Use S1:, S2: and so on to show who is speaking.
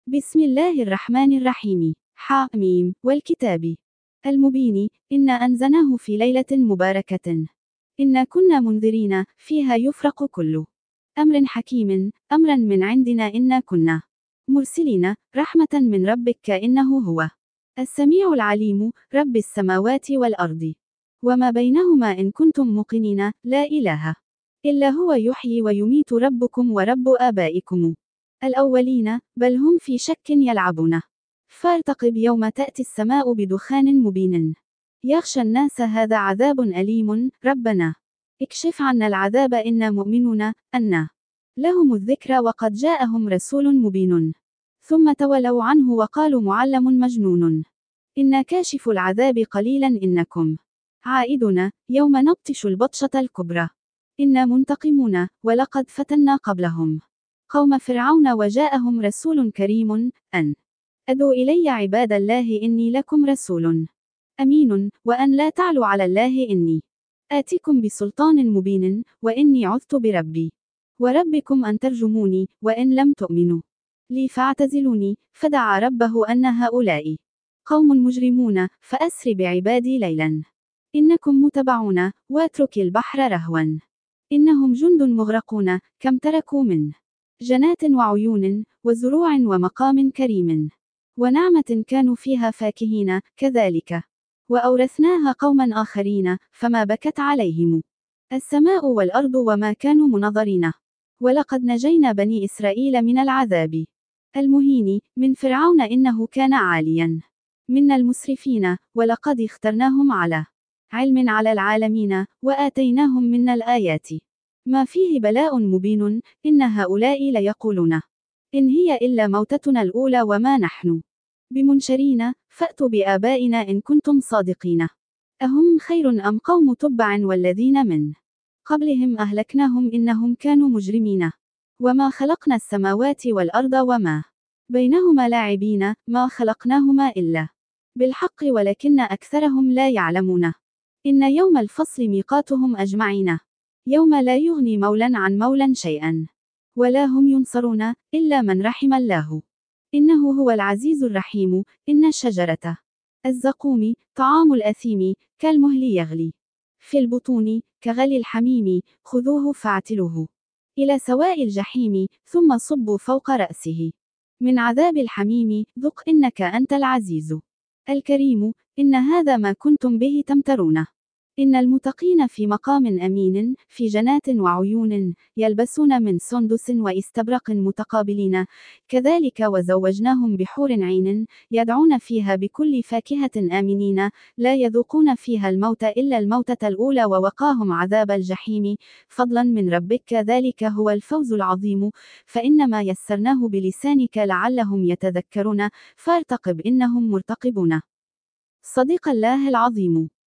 S1: بسم الله الرحمن الرحيم. حاميم والكتاب المبين إنا أنزلناه في ليلة مباركة إنا كنا منذرين فيها يفرق كل أمر حكيم أمرا من عندنا إنا كنا مرسلين رحمة من ربك إنه هو السميع العليم رب السماوات والأرض وما بينهما إن كنتم موقنين لا إله إلا هو يحيي ويميت ربكم ورب آبائكم الأولين بل هم في شك يلعبون فارتقب يوم تأتي السماء بدخان مبين يغشى الناس هذا عذاب أليم ربنا اكشف عنا العذاب إنا مؤمنون أن لهم الذكر وقد جاءهم رسول مبين ثم تولوا عنه وقالوا معلم مجنون إنا كاشف العذاب قليلا إنكم عائدون يوم نبطش البطشة الكبرى إنا منتقمون ولقد فتنا قبلهم قوم فرعون وجاءهم رسول كريم أن أدوا إلي عباد الله إني لكم رسول أمين وأن لا تعلوا على الله إني آتيكم بسلطان مبين وإني عذت بربي وربكم أن ترجموني وإن لم تؤمنوا لي فاعتزلوني فدعا ربه أن هؤلاء قوم مجرمون فأسر بعبادي ليلا إنكم متبعون واترك البحر رهوا إنهم جند مغرقون كم تركوا من جنات وعيون وزروع ومقام كريم ونعمة كانوا فيها فاكهين كذلك وأورثناها قوما آخرين فما بكت عليهم السماء والأرض وما كانوا منظرين ولقد نجينا بني إسرائيل من العذاب المهين من فرعون إنه كان عاليا من المسرفين ولقد اخترناهم على علم على العالمين وآتيناهم من الآيات ما فيه بلاء مبين إن هؤلاء ليقولون إن هي إلا موتتنا الأولى وما نحن بمنشرين فأتوا بآبائنا إن كنتم صادقين أهم خير أم قوم تبع والذين من قبلهم أهلكناهم إنهم كانوا مجرمين وما خلقنا السماوات والأرض وما بينهما لاعبين ما خلقناهما إلا بالحق ولكن أكثرهم لا يعلمون إن يوم الفصل ميقاتهم أجمعين يوم لا يغني مولا عن مولا شيئا ولا هم ينصرون إلا من رحم الله إنه هو العزيز الرحيم إن الشجرة الزقوم طعام الأثيم كالمهل يغلي في البطون كغلي الحميم خذوه فاعتلوه إلى سواء الجحيم ثم صبوا فوق رأسه من عذاب الحميم ذق إنك أنت العزيز الكريم إن هذا ما كنتم به تمترون إن المتقين في مقام أمين في جنات وعيون يلبسون من سندس واستبرق متقابلين كذلك وزوجناهم بحور عين يدعون فيها بكل فاكهة آمنين لا يذوقون فيها الموت إلا الموتة الأولى ووقاهم عذاب الجحيم فضلا من ربك ذلك هو الفوز العظيم فإنما يسرناه بلسانك لعلهم يتذكرون فارتقب إنهم مرتقبون صدق الله العظيم.